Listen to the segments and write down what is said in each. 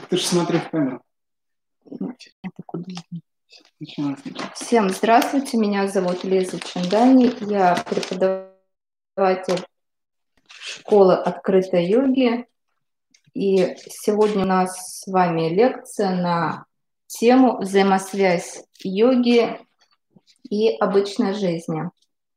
Ты же смотри в камеру. Это куда? Начинаем сначала. Всем здравствуйте, меня зовут Лиза Чандани, я преподаватель школы открытой йоги, и сегодня у нас с вами лекция на тему взаимосвязь йоги и обычной жизни.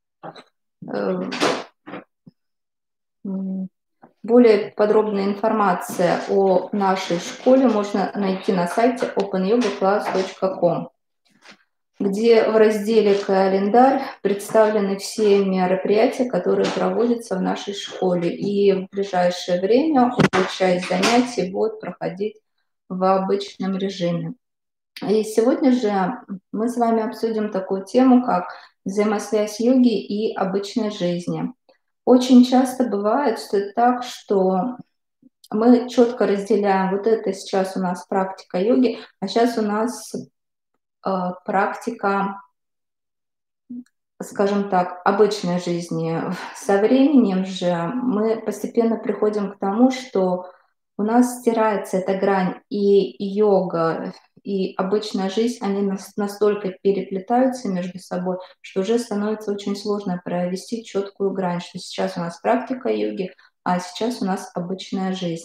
Более подробная информация о нашей школе можно найти на сайте opanyogaclass.com, где в разделе «Календарь» представлены все мероприятия, которые проводятся в нашей школе. И в ближайшее время часть занятий будет проходить в обычном режиме. И сегодня же мы с вами обсудим такую тему, как взаимосвязь йоги и обычной жизни. Очень часто бывает так, что мы четко разделяем, вот это сейчас у нас практика йоги, а сейчас у нас практика, скажем так, обычной жизни. Со временем же мы постепенно приходим к тому, что у нас стирается эта грань, и йога, и обычная жизнь, они настолько переплетаются между собой, что уже становится очень сложно провести четкую грань, что сейчас у нас практика йоги, а сейчас у нас обычная жизнь.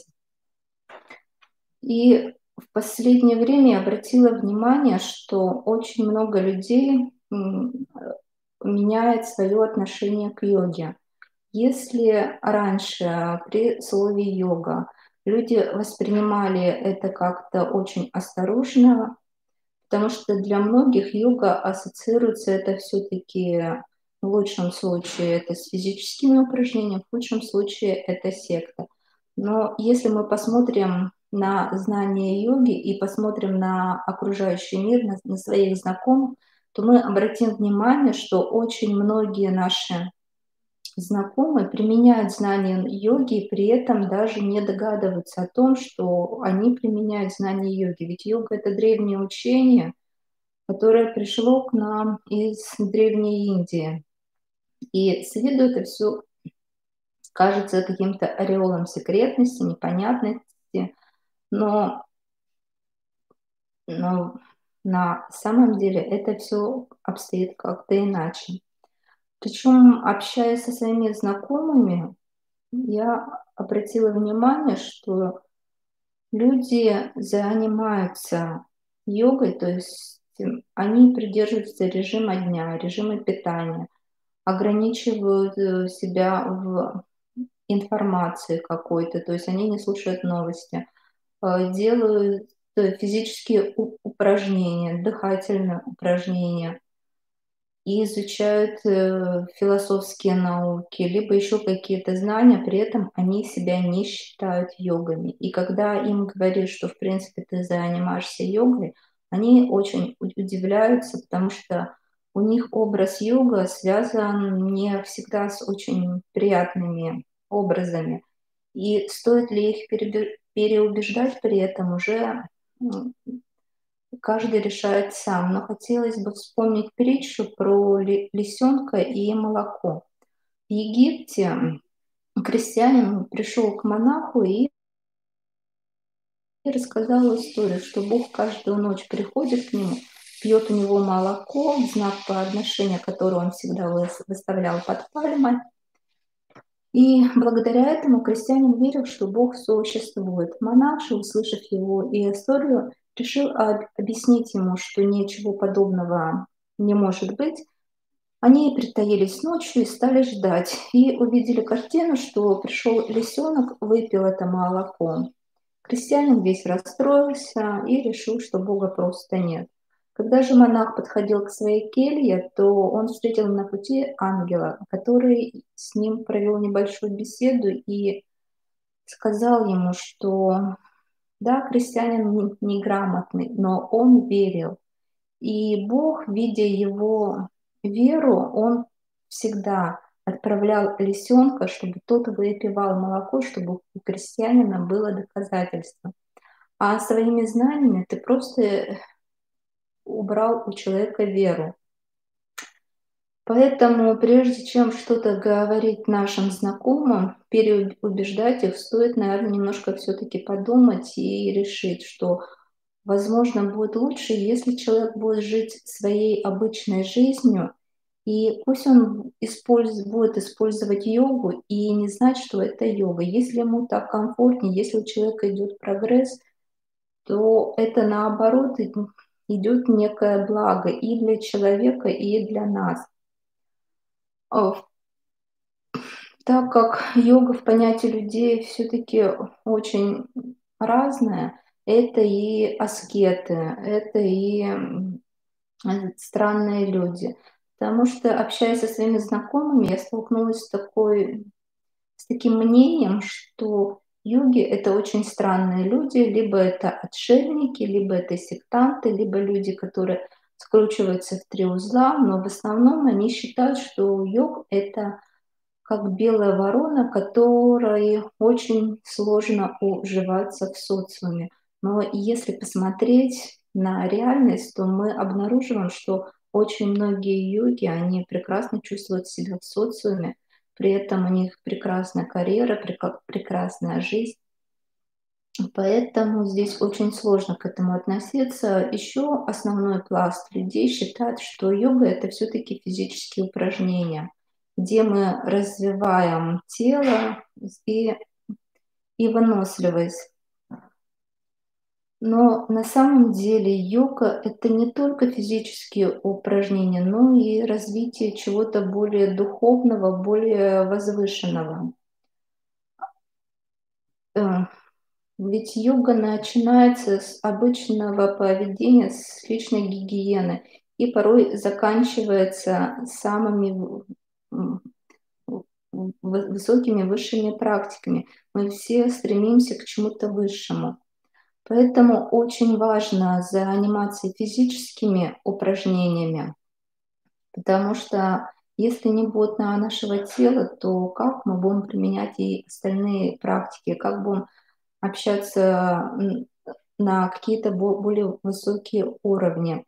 И в последнее время я обратила внимание, что очень много людей меняет свое отношение к йоге. Если раньше при слове йога люди воспринимали это как-то очень осторожно, потому что для многих йога ассоциируется это все-таки в лучшем случае это с физическими упражнениями, в худшем случае это секта. Но если мы посмотрим на знания йоги и посмотрим на окружающий мир, на своих знакомых, то мы обратим внимание, что очень многие наши знакомые применяют знания йоги и при этом даже не догадываются о том, что они применяют знания йоги. Ведь йога — это древнее учение, которое пришло к нам из Древней Индии. И с виду это все кажется каким-то ореолом секретности, непонятности, но на самом деле это все обстоит как-то иначе. Причем, общаясь со своими знакомыми, я обратила внимание, что люди занимаются йогой, то есть они придерживаются режима дня, режима питания, ограничивают себя в информации какой-то, то есть они не слушают новости, делают физические упражнения, дыхательные упражнения, и изучают философские науки, либо еще какие-то знания, при этом они себя не считают йогами. И когда им говоришь, что в принципе ты занимаешься йогой, они очень удивляются, потому что у них образ йога связан не всегда с очень приятными образами. И стоит ли их переубеждать при этом, уже каждый решает сам. Но хотелось бы вспомнить притчу про лисенка и молоко. В Египте крестьянин пришел к монаху и рассказал историю, что Бог каждую ночь приходит к нему, пьет у него молоко в знак подношения, которое он всегда выставлял под пальмой. И благодаря этому крестьянин верил, что Бог существует. Монах же, услышав его и историю, решил объяснить ему, что ничего подобного не может быть. Они притаились ночью и стали ждать. И увидели картину, что пришел лисенок, выпил это молоко. Крестьянин весь расстроился и решил, что Бога просто нет. Когда же монах подходил к своей келье, то он встретил на пути ангела, который с ним провел небольшую беседу и сказал ему, что да, крестьянин неграмотный, но он верил. И Бог, видя его веру, он всегда отправлял лисенка, чтобы тот выпивал молоко, чтобы у крестьянина было доказательство. А своими знаниями ты просто убрал у человека веру. Поэтому прежде чем что-то говорить нашим знакомым, переубеждать их, стоит, наверное, немножко все-таки подумать и решить, что, возможно, будет лучше, если человек будет жить своей обычной жизнью, и пусть он будет использовать йогу и не знать, что это йога. Если ему так комфортнее, если у человека идет прогресс, то это наоборот идет некое благо и для человека, и для нас. А, Так как йога в понятии людей все-таки очень разная, это и аскеты, это и странные люди. Потому что, общаясь со своими знакомыми, я столкнулась с таким мнением, что йоги — это очень странные люди, либо это отшельники, либо это сектанты, либо люди, которые скручиваются в 3 узла, но в основном они считают, что йог — это как белая ворона, которой очень сложно уживаться в социуме. Но если посмотреть на реальность, то мы обнаруживаем, что очень многие йоги, они прекрасно чувствуют себя в социуме, при этом у них прекрасная карьера, прекрасная жизнь. Поэтому здесь очень сложно к этому относиться. Еще основной пласт людей считает, что йога — это все-таки физические упражнения, где мы развиваем тело и, и выносливость. Но на самом деле йога — это не только физические упражнения, но и развитие чего-то более духовного, более возвышенного. Ведь йога начинается с обычного поведения, с личной гигиены и порой заканчивается самыми высокими, высшими практиками. Мы все стремимся к чему-то высшему. Поэтому очень важно заниматься физическими упражнениями, потому что если не будет на нашего тела, то как мы будем применять и остальные практики, как будем общаться на какие-то более высокие уровни.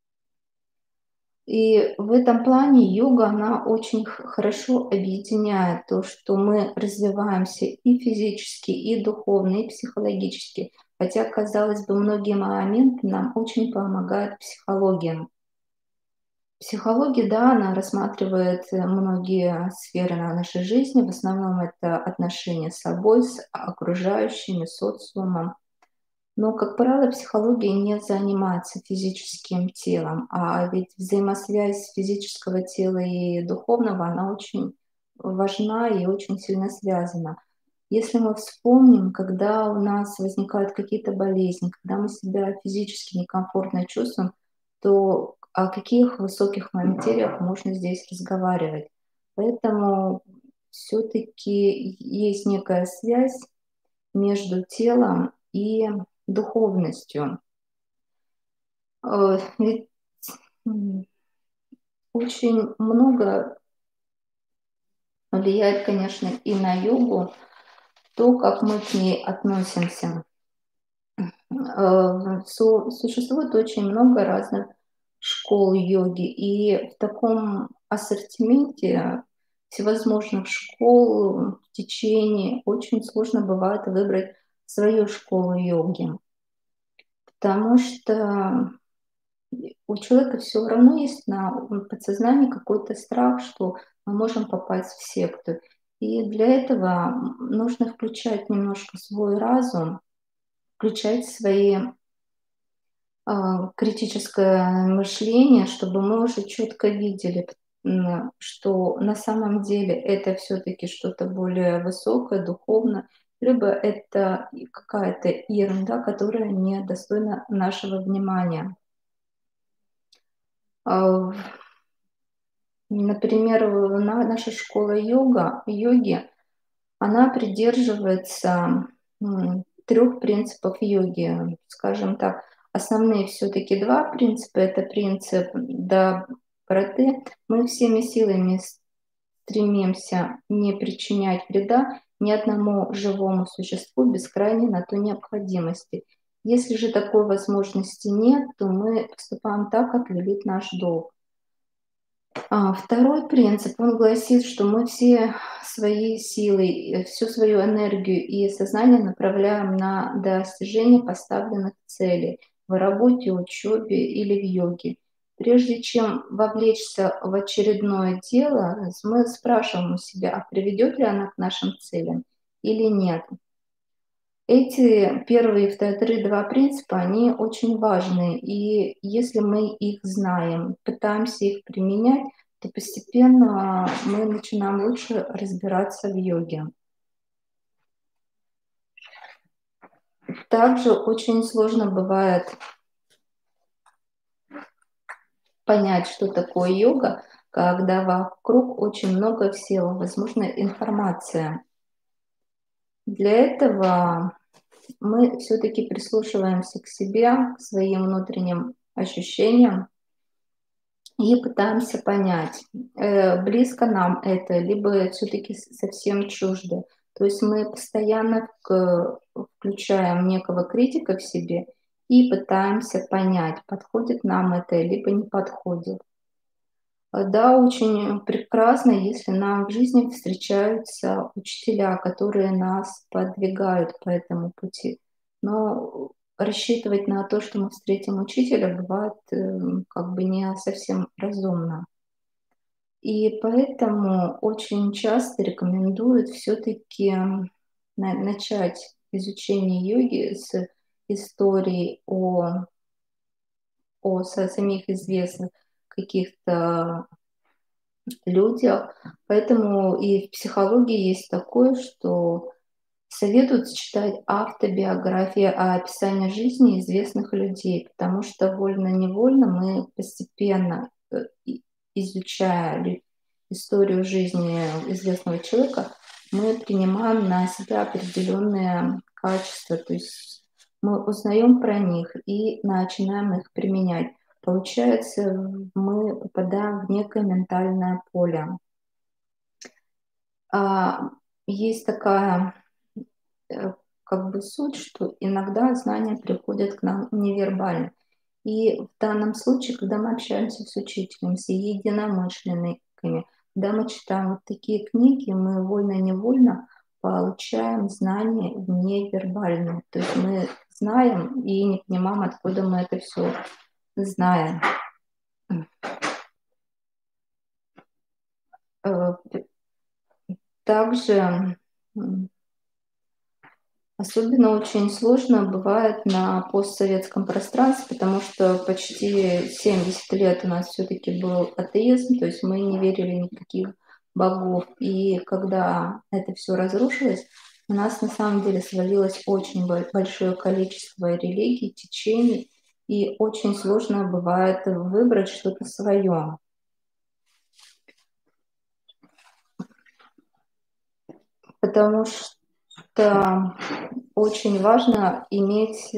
И в этом плане йога, она очень хорошо объединяет то, что мы развиваемся и физически, и духовно, и психологически. Хотя, казалось бы, многие моменты нам очень помогает психология. Психология, да, она рассматривает многие сферы нашей жизни. В основном это отношения с собой, с окружающими, социумом. Но, как правило, психология не занимается физическим телом, а ведь взаимосвязь физического тела и духовного, она очень важна и очень сильно связана. Если мы вспомним, когда у нас возникают какие-то болезни, когда мы себя физически некомфортно чувствуем, то о каких высоких материях можно здесь разговаривать? Поэтому все-таки есть некая связь между телом и духовностью. Ведь очень много влияет, конечно, и на йогу то, как мы к ней относимся. Существует очень много разных школ йоги, и в таком ассортименте всевозможных школ в течение очень сложно бывает выбрать свою школу йоги, потому что у человека все равно есть на подсознании какой-то страх, что мы можем попасть в секту. И для этого нужно включать немножко свой разум, включать свои критическое мышление, чтобы мы уже четко видели, что на самом деле это все-таки что-то более высокое, духовное, либо это какая-то ерунда, которая не достойна нашего внимания. Например, наша школа йоги, она придерживается 3 принципов йоги. Скажем так, основные все-таки 2 принципа. Это принцип доброты. Мы всеми силами стремимся не причинять вреда ни одному живому существу без крайней на то необходимости. Если же такой возможности нет, то мы поступаем так, как велит наш долг. Второй принцип, он гласит, что мы все свои силы, всю свою энергию и сознание направляем на достижение поставленных целей в работе, учебе или в йоге. Прежде чем вовлечься в очередное дело, мы спрашиваем у себя, а приведет ли оно к нашим целям или нет. Эти первые и вторые два принципа, они очень важны, и если мы их знаем, пытаемся их применять, то постепенно мы начинаем лучше разбираться в йоге. Также очень сложно бывает понять, что такое йога, когда вокруг очень много всевозможной информации. Для этого мы все-таки прислушиваемся к себе, к своим внутренним ощущениям и пытаемся понять, близко нам это, либо все-таки совсем чуждо. То есть мы постоянно включаем некого критика в себе и пытаемся понять, подходит нам это, либо не подходит. Да, очень прекрасно, если нам в жизни встречаются учителя, которые нас подвигают по этому пути. Но рассчитывать на то, что мы встретим учителя, бывает как бы не совсем разумно. И поэтому очень часто рекомендуют все-таки начать изучение йоги с истории о самих известных каких-то людях. Поэтому и в психологии есть такое, что советуют читать автобиографии, описание жизни известных людей, потому что вольно-невольно мы постепенно, изучая историю жизни известного человека, мы принимаем на себя определенные качества, то есть мы узнаем про них и начинаем их применять. Получается, мы попадаем в некое ментальное поле. Есть такая как бы суть, что иногда знания приходят к нам невербально. И в данном случае, когда мы общаемся с учителем, с единомышленниками, когда мы читаем вот такие книги, мы вольно-невольно получаем знания невербальные. То есть мы знаем и не понимаем, откуда мы это все знаем. Также особенно очень сложно бывает на постсоветском пространстве, потому что почти 70 лет у нас все-таки был атеизм, то есть мы не верили в никаких богов. И когда это все разрушилось, у нас на самом деле свалилось очень большое количество религий, течений, и очень сложно бывает выбрать что-то свое. Потому что очень важно иметь,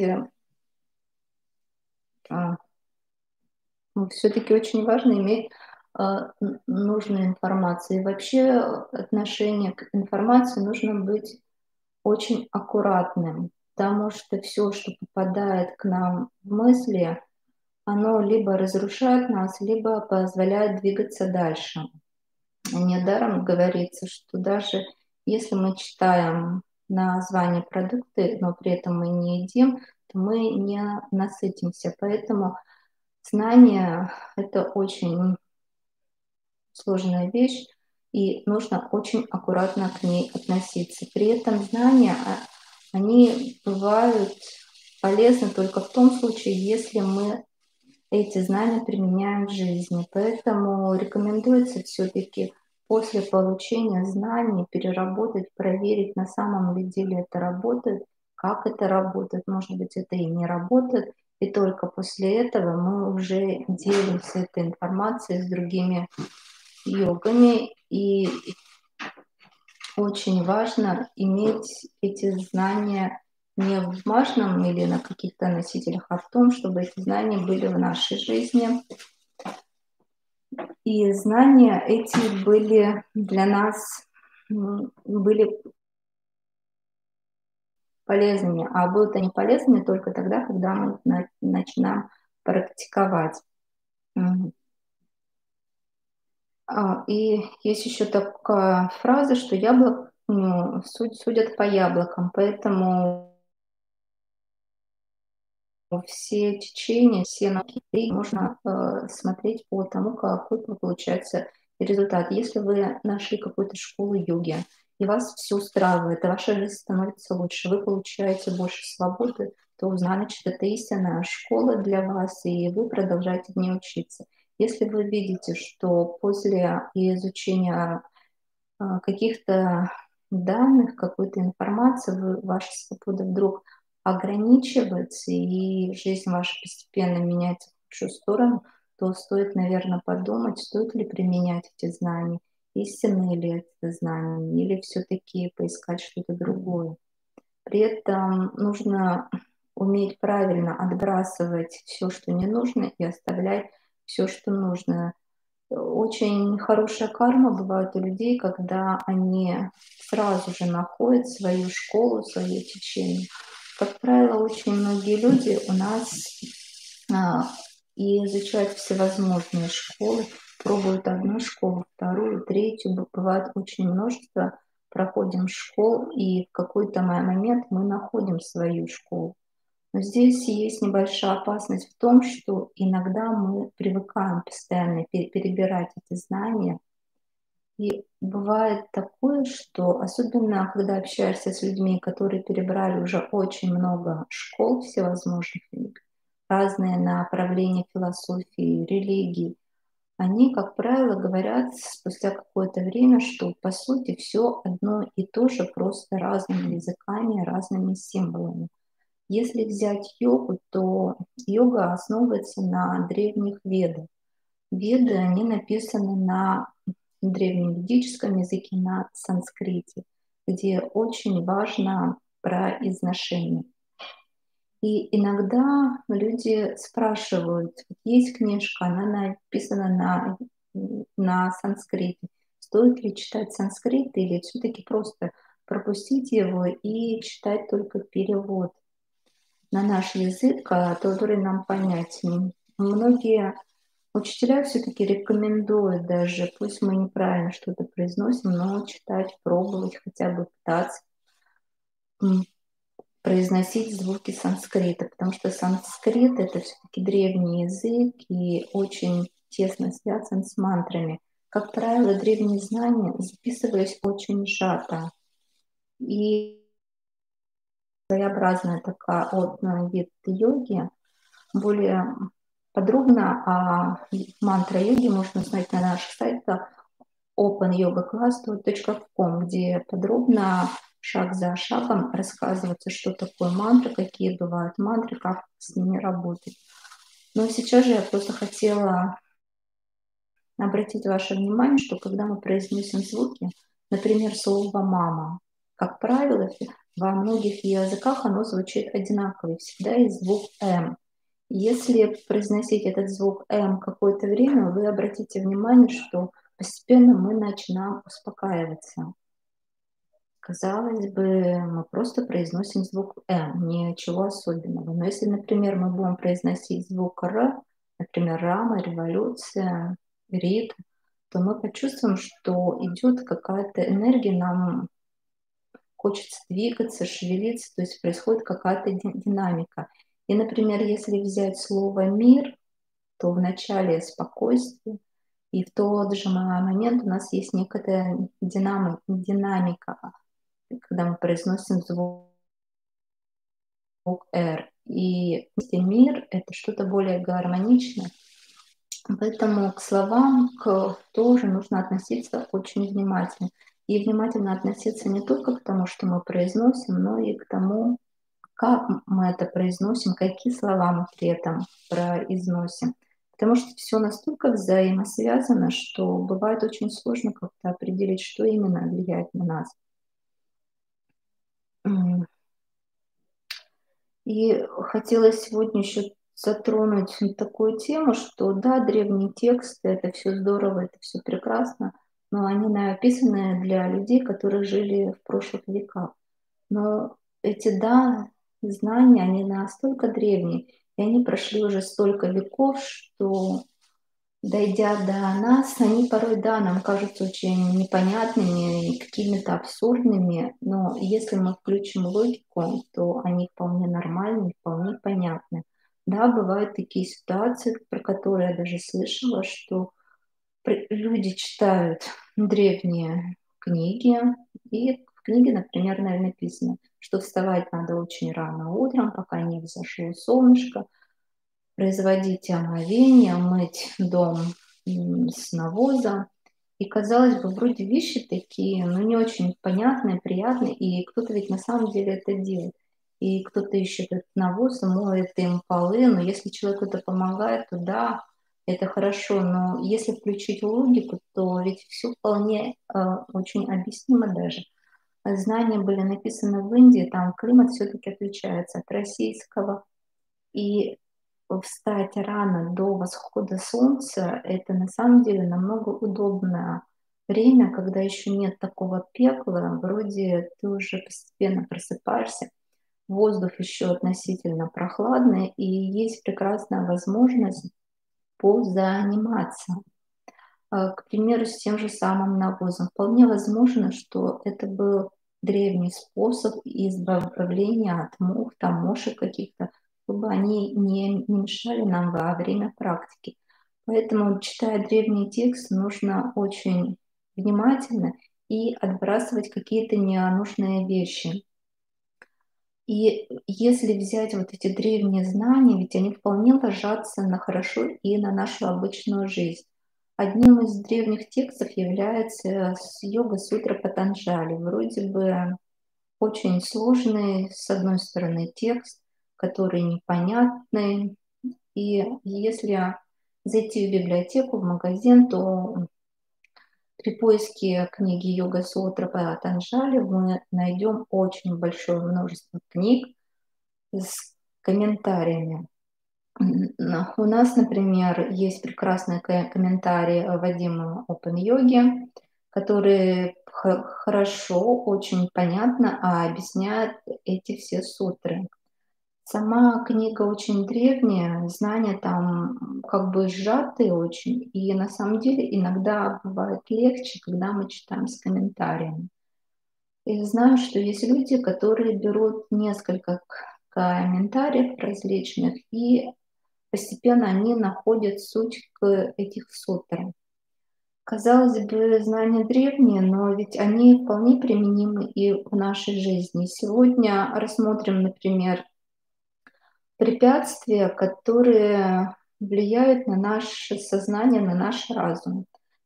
все-таки очень важно иметь нужную информацию. И вообще отношение к информации нужно быть очень аккуратным, потому что все, что попадает к нам в мысли, оно либо разрушает нас, либо позволяет двигаться дальше. Недаром говорится, что даже если мы читаем название продукта, но при этом мы не едим, то мы не насытимся. Поэтому знание — это очень сложная вещь, и нужно очень аккуратно к ней относиться. При этом знания, они бывают полезны только в том случае, если мы эти знания применяем в жизни. Поэтому рекомендуется все-таки после получения знаний переработать, проверить, на самом ли деле это работает, как это работает, может быть, это и не работает. И только после этого мы уже делимся этой информацией с другими йогами. И очень важно иметь эти знания не в бумажном или на каких-то носителях, а в том, чтобы эти знания были в нашей жизни. И знания эти были для нас были полезными, а будут они полезными только тогда, когда мы начинаем практиковать. И есть еще такая фраза, что яблок судят по яблокам, поэтому все течения, все науки можно смотреть по тому, какой получается результат. Если вы нашли какую-то школу йоги, и вас все устраивает, и ваша жизнь становится лучше, вы получаете больше свободы, то значит, это истинная школа для вас, и вы продолжаете в ней учиться. Если вы видите, что после изучения каких-то данных, какой-то информации, ваша свобода вдруг ограничивается, и жизнь ваша постепенно меняется в лучшую сторону, то стоит, наверное, подумать, стоит ли применять эти знания, истинные ли это знания, или все-таки поискать что-то другое. При этом нужно уметь правильно отбрасывать все, что не нужно, и оставлять все, что нужно. Очень хорошая карма бывает у людей, когда они сразу же находят свою школу, свое течение. Как правило, очень многие люди у нас и изучают всевозможные школы, пробуют одну школу, вторую, третью. Бывает очень множество, проходим школ, и в какой-то момент мы находим свою школу. Но здесь есть небольшая опасность в том, что иногда мы привыкаем постоянно перебирать эти знания. И бывает такое, что особенно когда общаешься с людьми, которые перебрали уже очень много школ всевозможных, разные направления философии, религии, они, как правило, говорят спустя какое-то время, что по сути все одно и то же, просто разными языками, разными символами. Если взять йогу, то йога основывается на древних ведах. Веды, они написаны на древневедическом языке, на санскрите, где очень важно произношение. И иногда люди спрашивают, есть книжка, она написана на санскрите, стоит ли читать санскрит или все-таки просто пропустить его и читать только перевод на наш язык, который нам понятен. Многие учителя все-таки рекомендуют даже, пусть мы неправильно что-то произносим, но читать, пробовать, хотя бы пытаться произносить звуки санскрита, потому что санскрит — это все-таки древний язык и очень тесно связан с мантрами. Как правило, древние знания записывались очень сжато. И своеобразная такая вид йоги. Более подробно о мантра йоги можно узнать на наших сайтах opanyogaclass.com, где подробно шаг за шагом рассказывается, что такое мантра, какие бывают мантры, как с ними работать. Но сейчас же я просто хотела обратить ваше внимание, что когда мы произносим звуки, например, слово «мама», как правило, во многих языках оно звучит одинаково, всегда есть звук «м». Если произносить этот звук «м» какое-то время, вы обратите внимание, что постепенно мы начинаем успокаиваться. Казалось бы, мы просто произносим звук «м», ничего особенного. Но если, например, мы будем произносить звук «р», например, рама, революция, ритм, то мы почувствуем, что идет какая-то энергия, нам хочется двигаться, шевелиться, то есть происходит какая-то динамика. И, например, если взять слово «мир», то в начале спокойствие, и в тот же момент у нас есть некая динамика, когда мы произносим звук «р». И мир — это что-то более гармоничное. Поэтому к словам тоже нужно относиться очень внимательно. И внимательно относиться не только к тому, что мы произносим, но и к тому, как мы это произносим, какие слова мы при этом произносим. Потому что все настолько взаимосвязано, что бывает очень сложно как-то определить, что именно влияет на нас. И хотела сегодня еще затронуть такую тему, что да, древние тексты — это все здорово, это все прекрасно, но они написаны для людей, которые жили в прошлых веках. Но эти, да, знания, они настолько древние, и они прошли уже столько веков, что дойдя до нас, они порой, да, нам кажутся очень непонятными и какими-то абсурдными, но если мы включим логику, то они вполне нормальны, вполне понятны. Да, бывают такие ситуации, про которые я даже слышала, что люди читают древние книги, и в книге, например, написано, что вставать надо очень рано утром, пока не взошло солнышко, производить омовение, мыть дом с навоза. И, казалось бы, вроде вещи такие, но не очень понятные, приятные, и кто-то ведь на самом деле это делает. И кто-то ищет этот навоз и моет им полы, но если человеку это помогает, то да, это хорошо, но если включить логику, то ведь все вполне очень объяснимо даже. Знания были написаны в Индии, там климат все-таки отличается от российского, и встать рано до восхода солнца — это на самом деле намного удобное время, когда еще нет такого пекла, вроде ты уже постепенно просыпаешься, воздух еще относительно прохладный, и есть прекрасная возможность позаниматься. К примеру, с тем же самым навозом. Вполне возможно, что это был древний способ избавления от мух, там, мошек каких-то, чтобы они не мешали нам во время практики. Поэтому, читая древний текст, нужно очень внимательно и отбрасывать какие-то ненужные вещи. И если взять вот эти древние знания, ведь они вполне ложатся на хорошо и на нашу обычную жизнь. Одним из древних текстов является Йога-сутра Патанджали. Вроде бы очень сложный, с одной стороны, текст, который непонятный. И если зайти в библиотеку, в магазин, то при поиске книги Йога-сутра Патанджали мы найдем очень большое множество книг с комментариями. У нас, например, есть прекрасный комментарий Вадима Опен-йоги, который хорошо, очень понятно объясняет эти все сутры. Сама книга очень древняя, знания там как бы сжатые очень, и на самом деле иногда бывает легче, когда мы читаем с комментариями. И знаю, что есть люди, которые берут несколько комментариев различных, и постепенно они находят суть к этих сутр. Казалось бы, знания древние, но ведь они вполне применимы и в нашей жизни. Сегодня рассмотрим, например, препятствия, которые влияют на наше сознание, на наш разум.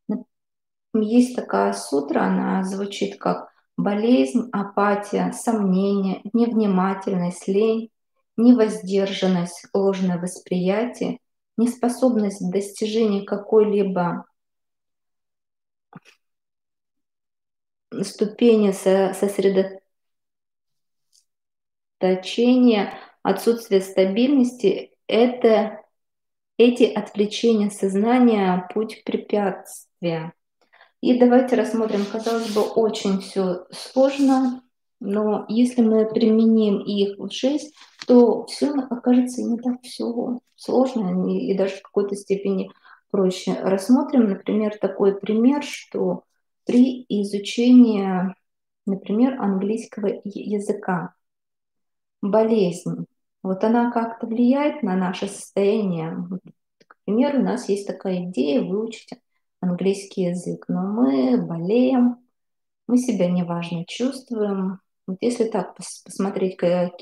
Есть такая сутра, она звучит как болезнь, апатия, сомнение, невнимательность, лень, невоздержанность, ложное восприятие, неспособность к достижению какой-либо ступени сосредоточения, отсутствие стабильности — это эти отвлечения сознания — путь препятствия. И давайте рассмотрим, казалось бы, очень все сложно, но если мы применим их в жизнь, то все окажется не так все сложно и даже в какой-то степени проще. Рассмотрим, например, такой пример, что при изучении, например, английского языка болезнь, вот она как-то влияет на наше состояние. Вот, к примеру, у нас есть такая идея выучить английский язык, но мы болеем, мы себя неважно чувствуем. Вот если так посмотреть,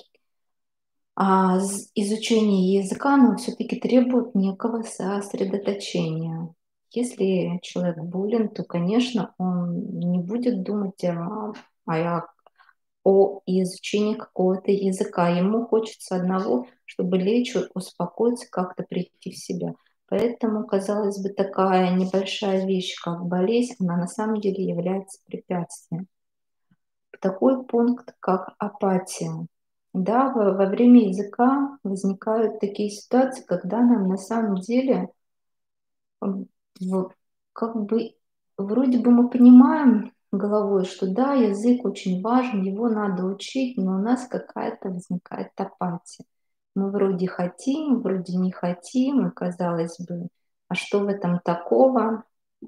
изучение языка, оно все-таки требует некого сосредоточения. Если человек болен, то, конечно, он не будет думать о изучении какого-то языка. Ему хочется одного, чтобы лечь, успокоиться, как-то прийти в себя. Поэтому, казалось бы, такая небольшая вещь, как болезнь, она на самом деле является препятствием. Такой пункт, как апатия. Да, во время языка возникают такие ситуации, когда нам на самом деле как бы вроде бы мы понимаем головой, что да, язык очень важен, его надо учить, но у нас какая-то возникает апатия. Мы вроде хотим, вроде не хотим, и, казалось бы, А что в этом такого?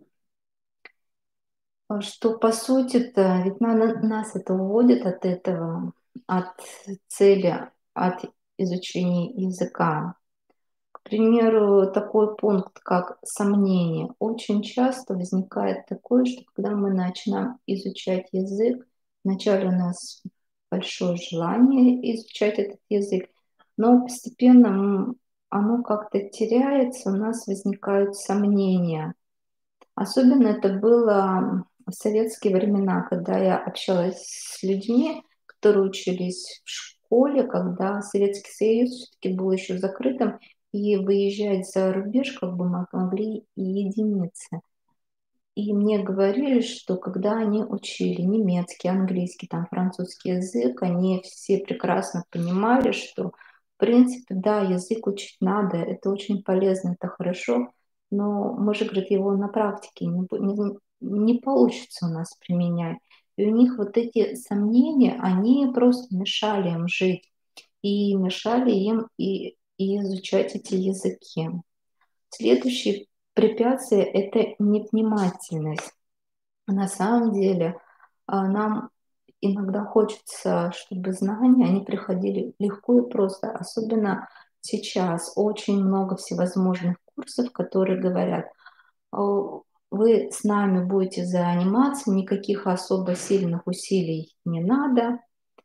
Что по сути-то, ведь нас это уводит от этого, от цели, от изучения языка. К примеру, такой пункт, как сомнение. Очень часто возникает такое, что когда мы начинаем изучать язык, вначале у нас большое желание изучать этот язык, но постепенно оно как-то теряется, у нас возникают сомнения. Особенно это было в советские времена, когда я общалась с людьми, которые учились в школе, когда Советский Союз все-таки был еще закрытым, и выезжать за рубеж как бы могли и единицы. И мне говорили, что когда они учили немецкий, английский, там, французский язык, они все прекрасно понимали, что, в принципе, да, язык учить надо, это очень полезно, это хорошо, но мы же, говорит, его на практике не получится у нас применять. И у них вот эти сомнения, они просто мешали им жить и мешали им и изучать эти языки. Следующее препятствие — это невнимательность. На самом деле нам иногда хочется, чтобы знания, они приходили легко и просто. Особенно сейчас очень много всевозможных курсов, которые говорят: вы с нами будете заниматься, никаких особо сильных усилий не надо,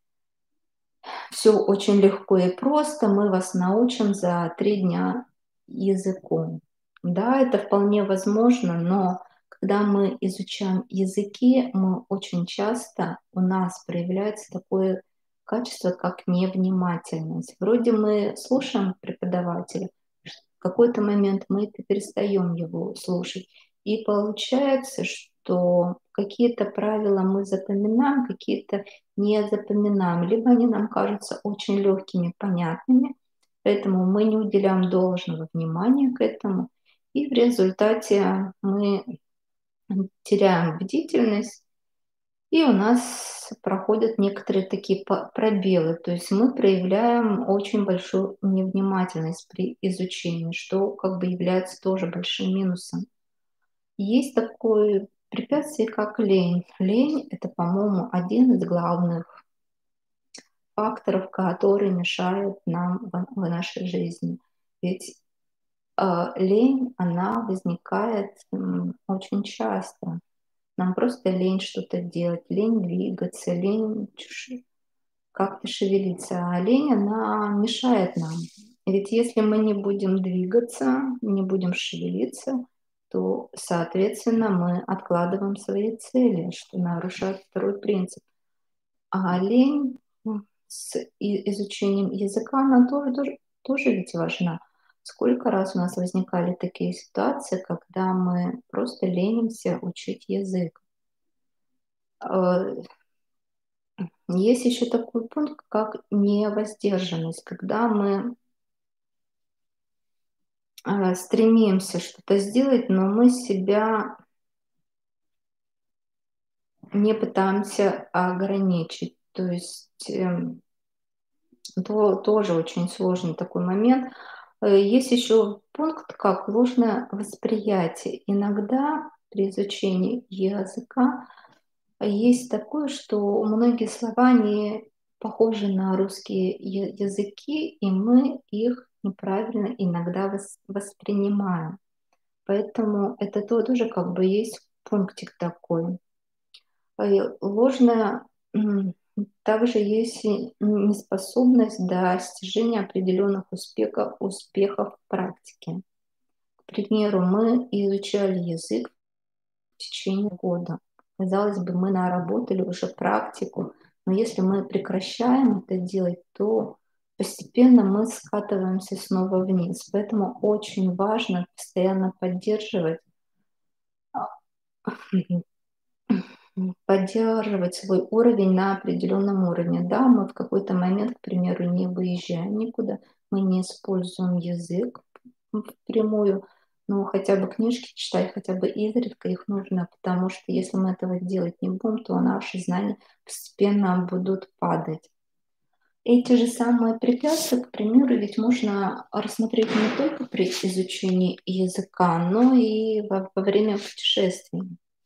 все очень легко и просто, мы вас научим за 3 дня языку. Да, это вполне возможно, но когда мы изучаем языки, мы очень часто, у нас проявляется такое качество, как невнимательность. Вроде мы слушаем преподавателя, в какой-то момент мы перестаем его слушать. И получается, что какие-то правила мы запоминаем, какие-то не запоминаем. Либо они нам кажутся очень легкими, понятными, поэтому мы не уделяем должного внимания к этому. И в результате мы теряем бдительность, и у нас проходят некоторые такие пробелы, то есть мы проявляем очень большую невнимательность при изучении, что как бы является тоже большим минусом. Есть такое препятствие, как лень. Лень — это, по-моему, один из главных факторов, который мешает нам в нашей жизни. Ведь лень, она возникает очень часто. Нам просто лень что-то делать, лень двигаться, лень как-то шевелиться. А лень, она мешает нам. Ведь если мы не будем двигаться, не будем шевелиться, то, соответственно, мы откладываем свои цели, что нарушает второй принцип. А лень с изучением языка, она тоже ведь важна. Сколько раз у нас возникали такие ситуации, когда мы просто ленимся учить язык. Есть еще такой пункт, как невоздержанность, когда мы стремимся что-то сделать, но мы себя не пытаемся ограничить. То есть тоже очень сложный такой момент. Есть еще пункт, как ложное восприятие. Иногда при изучении языка есть такое, что многие слова не похожи на русские языки, и мы их неправильно иногда воспринимаем. Поэтому это тоже как бы есть пунктик такой. Ложная также есть и неспособность достижения определенных успехов в практике. К примеру, мы изучали язык в течение года. Казалось бы, мы наработали уже практику, но если мы прекращаем это делать, то постепенно мы скатываемся снова вниз. Поэтому очень важно постоянно поддерживать свой уровень на определенном уровне. Да, мы в какой-то момент, к примеру, не выезжаем никуда, мы не используем язык впрямую, но хотя бы книжки читать, хотя бы изредка их нужно, потому что если мы этого делать не будем, то наши знания постепенно будут падать. Эти же самые препятствия, к примеру, ведь можно рассмотреть не только при изучении языка, но и во время путешествий.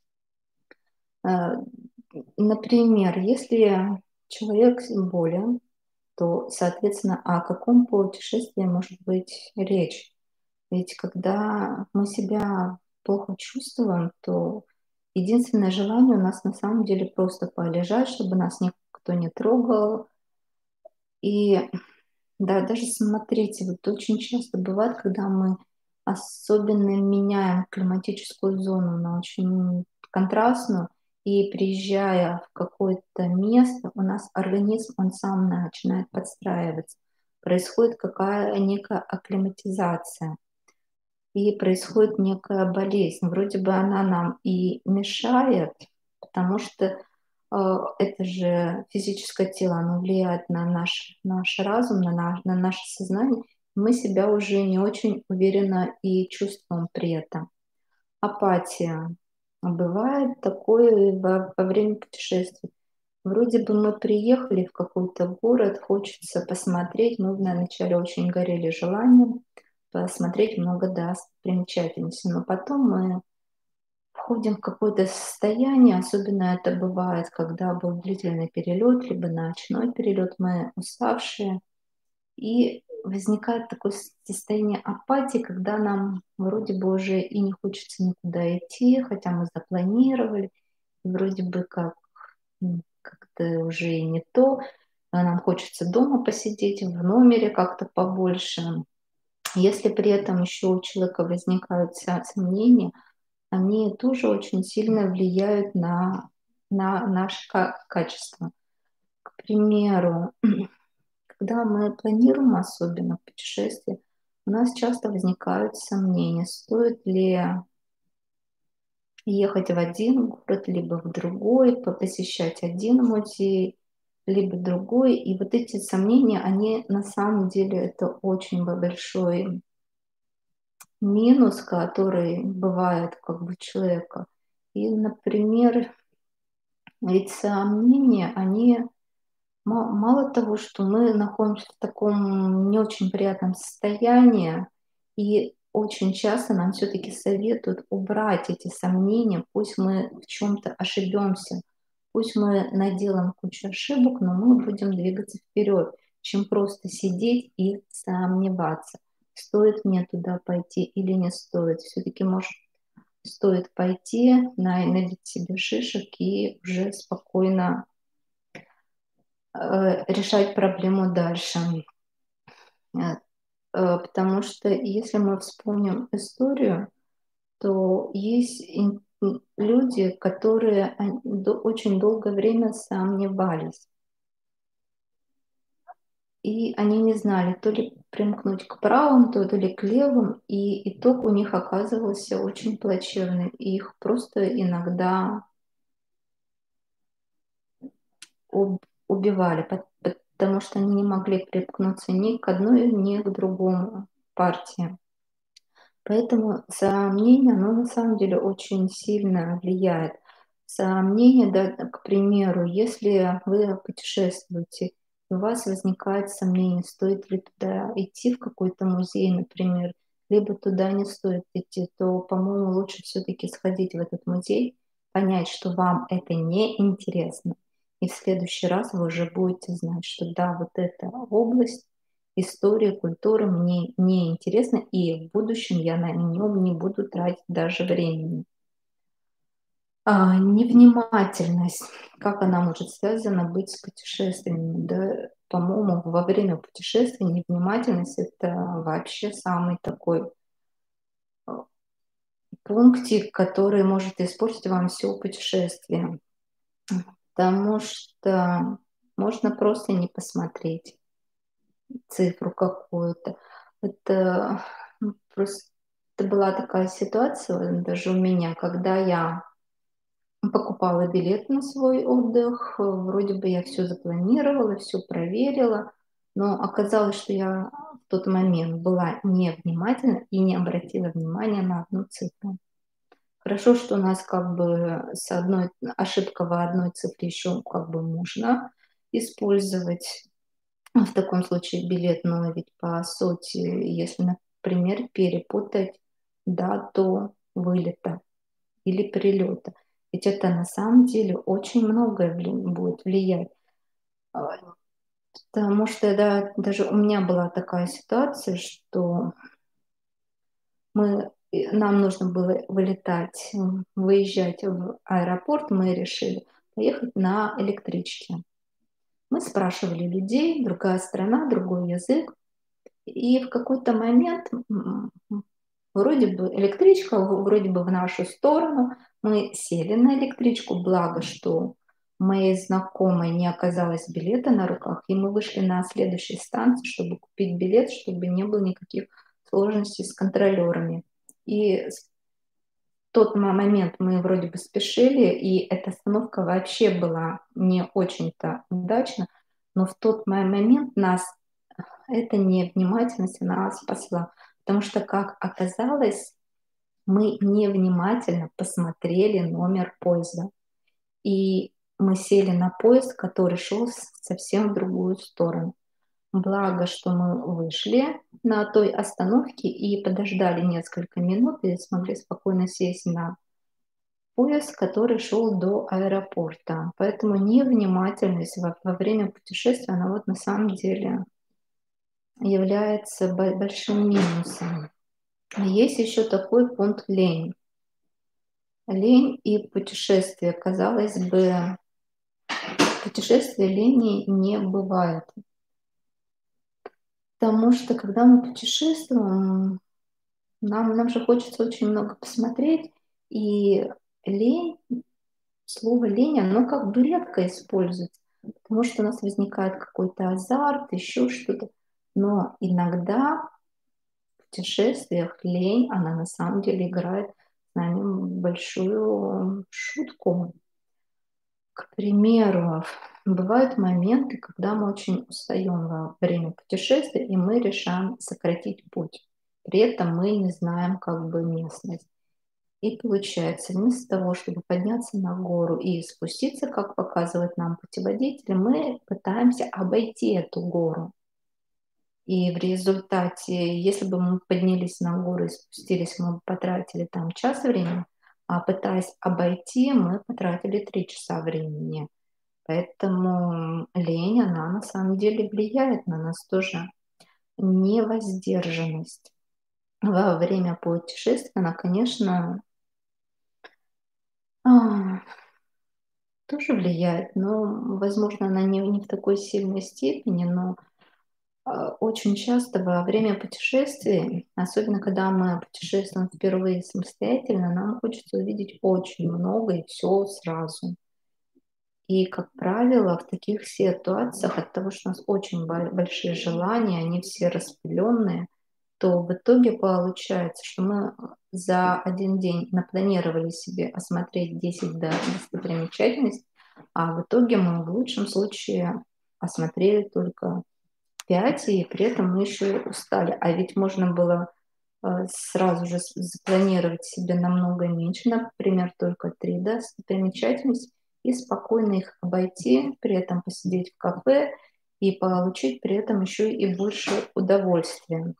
Э, Например, если человек болен, то, соответственно, о каком путешествии может быть речь? Ведь когда мы себя плохо чувствуем, то единственное желание у нас на самом деле просто полежать, чтобы нас никто не трогал. И да, даже смотрите, вот очень часто бывает, когда мы особенно меняем климатическую зону на очень контрастную, и приезжая в какое-то место, у нас организм, он сам начинает подстраиваться. Происходит какая некая акклиматизация, и происходит некая болезнь. Вроде бы она нам и мешает, потому что это же физическое тело, оно влияет на наш разум, на наше сознание. Мы себя уже не очень уверенно и чувствуем при этом. Апатия. Бывает такое во время путешествий. Вроде бы мы приехали в какой-то город, хочется посмотреть. Мы вначале очень горели желанием посмотреть много достопримечательностей, но потом мы входим в какое-то состояние, особенно это бывает, когда был длительный перелет, либо ночной перелет, мы уставшие, и возникает такое состояние апатии, когда нам вроде бы уже и не хочется никуда идти, хотя мы запланировали, и вроде бы как-то уже и не то, а нам хочется дома посидеть, в номере как-то побольше. Если при этом еще у человека возникают сомнения, они тоже очень сильно влияют на наше качество. К примеру, когда мы планируем особенно путешествие, у нас часто возникают сомнения, стоит ли ехать в один город, либо в другой, посещать один музей, либо другой. И вот эти сомнения, они на самом деле это очень большой минус, который бывает как бы у человека. И, например, ведь сомнения, они мало того, что мы находимся в таком не очень приятном состоянии, и очень часто нам все-таки советуют убрать эти сомнения, пусть мы в чем-то ошибемся, пусть мы наделаем кучу ошибок, но мы будем двигаться вперед, чем просто сидеть и сомневаться, стоит мне туда пойти или не стоит. Все-таки, может, стоит пойти, набить себе шишек и уже спокойно решать проблему дальше. Э, Потому что если мы вспомним историю, то есть люди, которые очень долгое время сомневались. И они не знали, то ли примкнуть к правым, то ли к левым, и итог у них оказывался очень плачевный. И их просто иногда убивали, потому что они не могли примкнуться ни к одной, ни к другому партии. Поэтому сомнение, оно на самом деле очень сильно влияет. Сомнение, да, к примеру, если вы путешествуете, у вас возникает сомнение, стоит ли туда идти в какой-то музей, например, либо туда не стоит идти, то, по-моему, лучше все-таки сходить в этот музей, понять, что вам это не интересно, и в следующий раз вы уже будете знать, что да, вот эта область, история, культура мне не интересна, и в будущем я на нем не буду тратить даже времени. Невнимательность, как она может связана быть с путешествиями? Да, по-моему, во время путешествий невнимательность это вообще самый такой а, пунктик, который может испортить вам все путешествие. Потому что можно просто не посмотреть цифру какую-то. Это просто была такая ситуация даже у меня, когда я покупала билет на свой отдых. Вроде бы я все запланировала, все проверила, но оказалось, что я в тот момент была невнимательна и не обратила внимания на одну цифру. Хорошо, что у нас как бы с одной ошибка в одной цифре еще как бы можно использовать. в таком случае билет, но ведь по сути, если, например, перепутать дату вылета или прилета, ведь это на самом деле очень многое будет влиять. А, Потому что да, даже у меня была такая ситуация, что нам нужно было вылетать, выезжать в аэропорт, мы решили поехать на электричке. Мы спрашивали людей, другая страна, другой язык, и в какой-то момент вроде бы электричка, вроде бы в нашу сторону, мы сели на электричку, благо, что у моей знакомой не оказалось билета на руках, и мы вышли на следующей станции, чтобы купить билет, чтобы не было никаких сложностей с контролерами. И в тот момент мы вроде бы спешили, и эта остановка вообще была не очень-то удачна, но в тот момент эта невнимательность нас спасла, потому что, как оказалось, мы невнимательно посмотрели номер поезда, и мы сели на поезд, который шел совсем в другую сторону. Благо, что мы вышли на той остановке и подождали несколько минут и смогли спокойно сесть на поезд, который шел до аэропорта. Поэтому невнимательность во время путешествия, она вот на самом деле является большим минусом. Есть еще такой пункт лень. Лень и путешествие. Казалось бы, путешествия лени не бывает. Потому что когда мы путешествуем, нам же хочется очень много посмотреть, и лень, слово лень, оно как бы редко используется, потому что у нас возникает какой-то азарт, еще что-то. Но иногда в путешествиях лень, она на самом деле играет с нами большую шутку. К примеру, бывают моменты, когда мы очень устаем во время путешествия, и мы решаем сократить путь. При этом мы не знаем как бы местность. И получается, вместо того, чтобы подняться на гору и спуститься, как показывает нам путеводитель, мы пытаемся обойти эту гору. И в результате, если бы мы поднялись на гору и спустились, мы бы потратили там час времени, а пытаясь обойти, мы потратили 3 часа времени. Поэтому лень, она на самом деле влияет на нас тоже. Невоздержанность во время путешествия, она, конечно, тоже влияет, но, возможно, она не в такой сильной степени, но очень часто во время путешествий, особенно когда мы путешествуем впервые самостоятельно, нам хочется увидеть очень много и все сразу. И, как правило, в таких ситуациях от того, что у нас очень большие желания, они все распыленные, то в итоге получается, что мы за один день напланировали себе осмотреть 10 достопримечательностей, а в итоге мы в лучшем случае осмотрели только 5, и при этом мы еще и устали. А ведь можно было сразу же запланировать себе намного меньше, например, только 3 достопримечательности, и спокойно их обойти, при этом посидеть в кафе и получить при этом еще и больше удовольствия.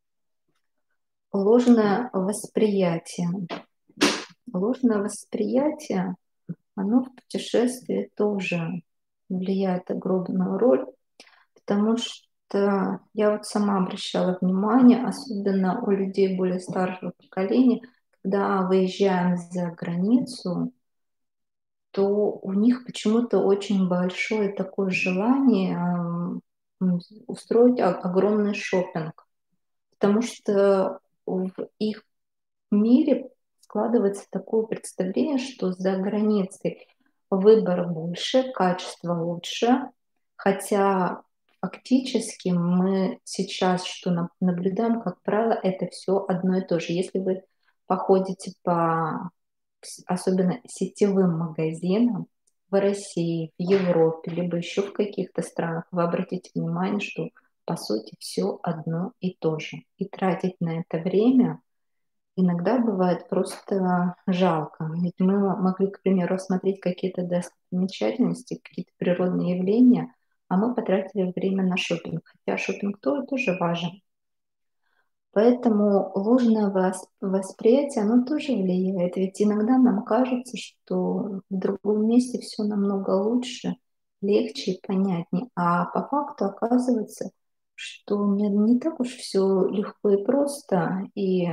Ложное восприятие. Ложное восприятие, оно в путешествии тоже влияет огромную роль, потому что я вот сама обращала внимание, особенно у людей более старшего поколения, когда выезжаем за границу, то у них почему-то очень большое такое желание устроить огромный шопинг, потому что в их мире складывается такое представление, что за границей выбор больше, качество лучше, хотя фактически мы сейчас, что наблюдаем, как правило, это все одно и то же. Если вы походите по особенно сетевым магазинам в России, в Европе, либо еще в каких-то странах, вы обратите внимание, что по сути все одно и то же. И тратить на это время иногда бывает просто жалко. Ведь мы могли, к примеру, рассмотреть какие-то достопримечательности, какие-то природные явления, а мы потратили время на шопинг. Хотя шопинг тоже важен. Поэтому ложное восприятие, оно тоже влияет. Ведь иногда нам кажется, что в другом месте все намного лучше, легче и понятнее. А по факту оказывается, что не так уж все легко и просто. И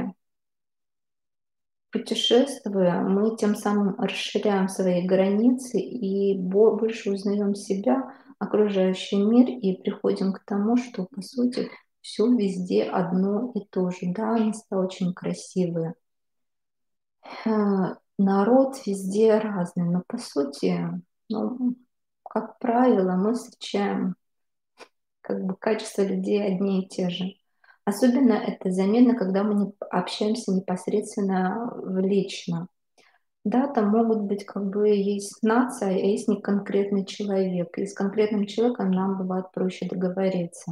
путешествуя, мы тем самым расширяем свои границы и больше узнаем себя, окружающий мир, и приходим к тому, что, по сути, все везде одно и то же. Да, места очень красивые. Народ везде разный, но, по сути, ну, как правило, мы встречаем как бы качества людей одни и те же. Особенно это заметно, когда мы не общаемся непосредственно лично. Да, там могут быть как бы есть нация, а есть не конкретный человек. И с конкретным человеком нам бывает проще договориться.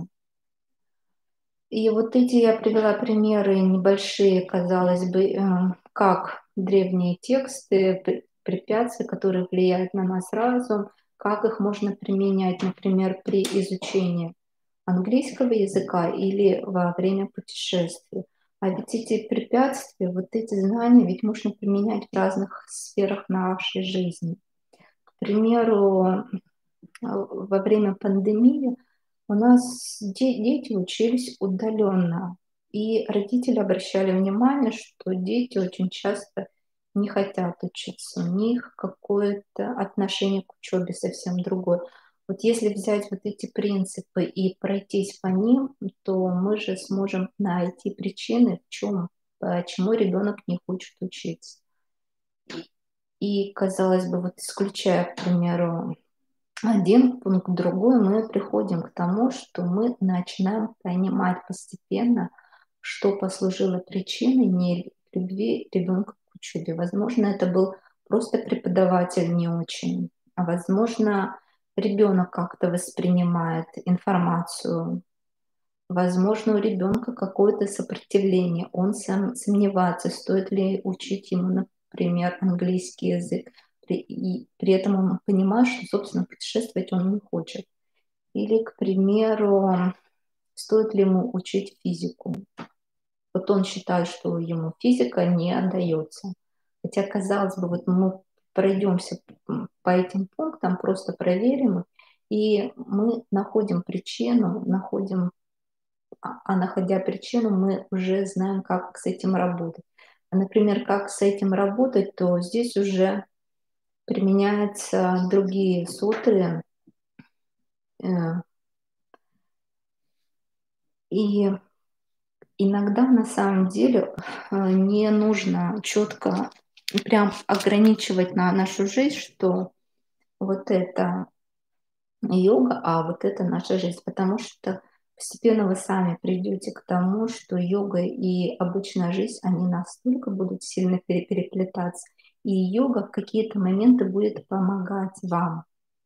И вот эти я привела примеры небольшие, казалось бы, как древние тексты, препятствия, которые влияют на нас разум, как их можно применять, например, при изучении английского языка или во время путешествий. А ведь эти препятствия, вот эти знания ведь можно применять в разных сферах нашей жизни. К примеру, во время пандемии у нас дети учились удаленно, и родители обращали внимание, что дети очень часто не хотят учиться, у них какое-то отношение к учебе совсем другое. Вот если взять вот эти принципы и пройтись по ним, то мы же сможем найти причины, в чем, почему ребенок не хочет учиться. И, казалось бы, вот исключая, к примеру, один пункт, другой, мы приходим к тому, что мы начинаем понимать постепенно, что послужило причиной нелюбви ребенка к учебе. Возможно, это был просто преподаватель не очень, а возможно, ребенок как-то воспринимает информацию. Возможно, у ребенка какое-то сопротивление, он сам сомневается, стоит ли учить ему, например, английский язык. И при этом он понимает, что, собственно, путешествовать он не хочет. Или, к примеру, стоит ли ему учить физику. Вот он считает, что ему физика не отдается. Хотя, казалось бы, вот мы пройдемся по этим пунктам, просто проверим их, и мы находим причину, находя причину, мы уже знаем, как с этим работать. Например, как с этим работать, то здесь уже применяются другие сутры. И иногда на самом деле не нужно четко прям ограничивать на нашу жизнь, что вот это йога, а вот это наша жизнь. Потому что постепенно вы сами придете к тому, что йога и обычная жизнь, они настолько будут сильно переплетаться. И йога в какие-то моменты будет помогать вам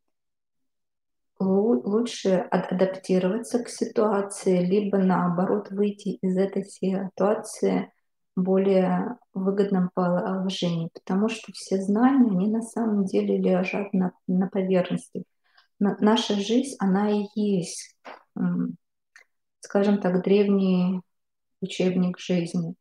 лучше адаптироваться к ситуации, либо наоборот выйти из этой ситуации в более выгодном положении, потому что все знания, они на самом деле лежат на поверхности. Наша жизнь, она и есть, скажем так, древний учебник жизни.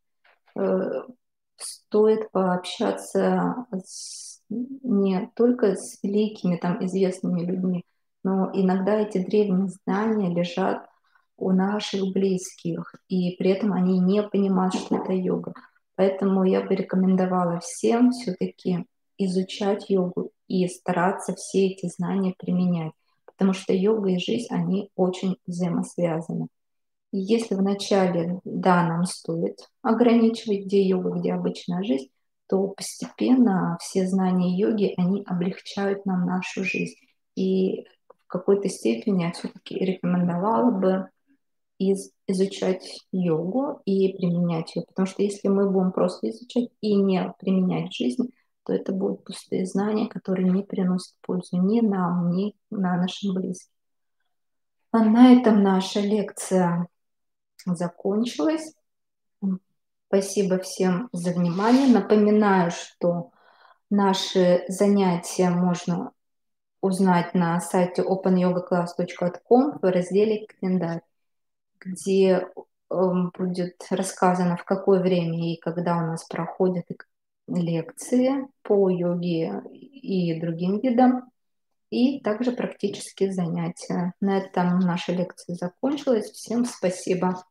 Стоит пообщаться не только с великими, там, известными людьми, но иногда эти древние знания лежат у наших близких, и при этом они не понимают, что это йога. Поэтому я бы рекомендовала всем все-таки изучать йогу и стараться все эти знания применять, потому что йога и жизнь, они очень взаимосвязаны. И если вначале, да, нам стоит ограничивать, где йога, где обычная жизнь, то постепенно все знания йоги, они облегчают нам нашу жизнь. И в какой-то степени я все-таки рекомендовала бы изучать йогу и применять ее. Потому что если мы будем просто изучать и не применять в жизни, то это будут пустые знания, которые не приносят пользу ни нам, ни нашим близким. А на этом наша лекция закончилась. Спасибо всем за внимание. Напоминаю, что наши занятия можно узнать на сайте opanyogaclass.com в разделе «Календарь», где будет рассказано, в какое время и когда у нас проходят лекции по йоге и другим видам, и также практические занятия. На этом наша лекция закончилась. Всем спасибо.